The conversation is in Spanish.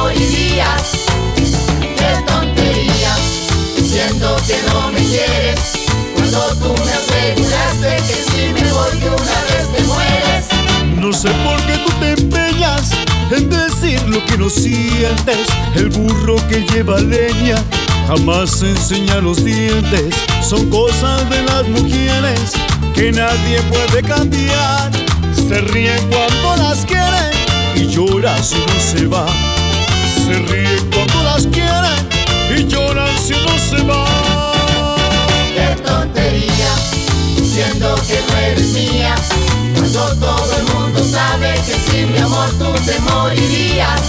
morirías. Qué tontería, diciendo que no me quieres, cuando tú me aseguraste que si me voy de una vez te mueres. No sé por qué tú te empeñas en decir lo que no sientes. El burro que lleva leña jamás enseña los dientes. Son cosas de las mujeres que nadie puede cambiar. Se ríen cuando las quieren y lloran si no se va. Se ríen cuando las quieren y lloran si no se va. Qué tontería, diciendo que no eres mía, cuando todo el mundo sabe que sin mi amor tú te morirías.